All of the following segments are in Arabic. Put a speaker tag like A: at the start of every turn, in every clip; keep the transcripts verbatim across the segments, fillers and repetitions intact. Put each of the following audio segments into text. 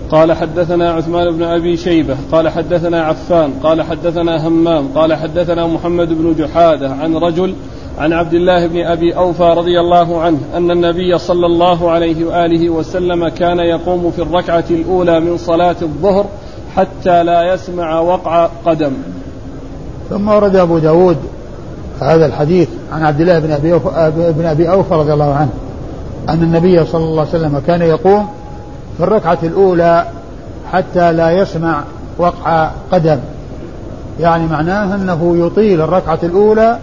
A: قال حدثنا عثمان بن أبي شيبة قال حدثنا عفان قال حدثنا همام قال حدثنا محمد بن جحادة عن رجل عن عبد الله بن أبي أوفى رضي الله عنه أن النبي صلى الله عليه وآله وسلم كان يقوم في الركعة الأولى من صلاة الظهر حتى لا يسمع وقع قدم.
B: ثم ورد أبو داود هذا الحديث عن عبد الله بن أبي أوفى, بن أبي أوفى رضي الله عنه أن النبي صلى الله عليه وسلم كان يقوم في الركعة الأولى حتى لا يسمع وقع قدم، يعني معناه أنه يطيل الركعة الأولى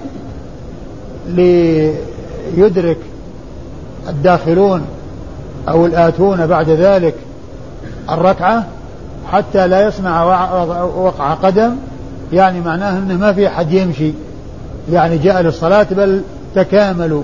B: ليدرك الداخلون أو الآتون بعد ذلك الركعة حتى لا يسمع وقع قدم، يعني معناه أنه ما في أحد يمشي، يعني جاء للصلاة بل تكاملوا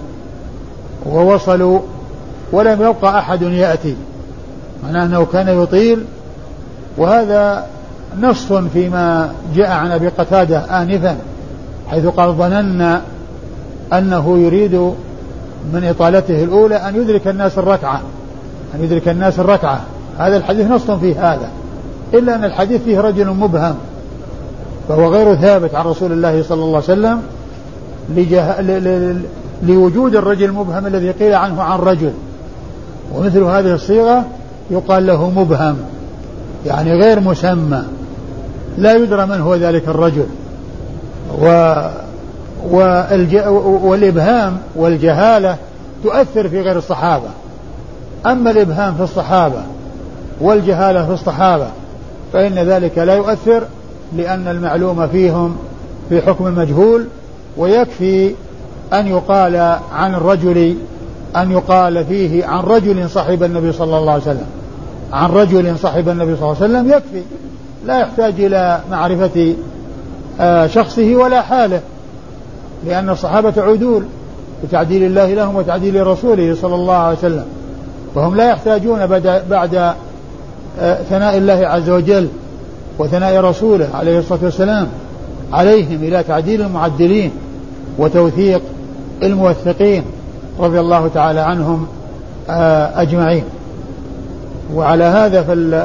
B: ووصلوا ولم يبقى أحد يأتي، معناه أنه كان يطيل. وهذا نص فيما جاء عن أبي قتادة آنفا حيث قال ظننا أنه يريد من إطالته الأولى أن يدرك الناس الركعة أن يدرك الناس الركعة هذا الحديث نص في هذا، إلا أن الحديث فيه رجل مبهم فهو غير ثابت عن رسول الله صلى الله عليه وسلم لجه... ل... ل... لوجود الرجل المبهم الذي قيل عنه عن رجل، ومثل هذه الصيغة يقال له مبهم، يعني غير مسمى لا يدرى من هو ذلك الرجل. و... والج... والإبهام والجهالة تؤثر في غير الصحابة، أما الإبهام في الصحابة والجهالة في الصحابة فإن ذلك لا يؤثر، لأن المعلوم فيهم في حكم المجهول، ويكفي أن يقال عن الرجل أن يقال فيه عن رجل صاحب النبي صلى الله عليه وسلم عن رجل صاحب النبي صلى الله عليه وسلم يكفي، لا يحتاج إلى معرفة شخصه ولا حاله، لأن الصحابة عدول بتعديل الله لهم وتعديل رسوله صلى الله عليه وسلم، وهم لا يحتاجون بعد ثناء الله عز وجل وثناء رسوله عليه الصلاة والسلام عليهم إلى تعديل المعدلين وتوثيق الموثقين رضي الله تعالى عنهم أجمعين. وعلى هذا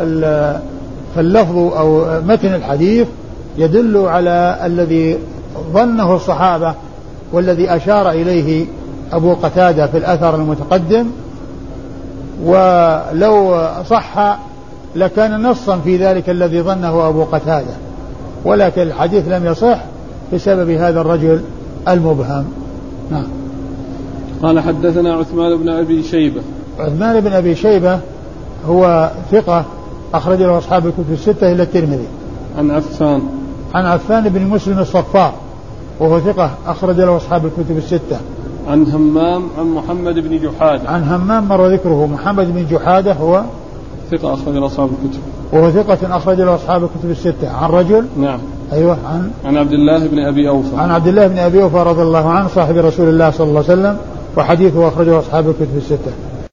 B: فاللفظ أو متن الحديث يدل على الذي ظنه الصحابة والذي أشار إليه أبو قتادة في الأثر المتقدم، ولو صح لكان نصا في ذلك الذي ظنه أبو قتادة، ولكن الحديث لم يصح بسبب هذا الرجل المبهم. نعم.
A: قال حدثنا عثمان بن أبي شيبة.
B: عثمان بن أبي شيبة هو ثقة أخرج له أصحاب الكتب الستة إلا الترمذي.
A: عن عفان
B: عن عفان بن مسلم الصفار وهو ثقة أخرج له أصحاب الكتب الستة.
A: عن همام عن محمد بن جحادة.
B: عن همام مر ذكره. محمد بن جحادة هو
A: ثقة أخرج له أصحاب الكتب
B: وهو ثقة أخرج له أصحاب الكتب الستة. عن رجل.
A: نعم.
B: أيوة. عن
A: عن عبد الله بن أبي أوفى.
B: عن عبد الله بن أبي أوفى رضي الله عنه صاحب رسول الله صلى الله عليه وسلم، وحديثه أخرجه أصحاب الكتب الستة.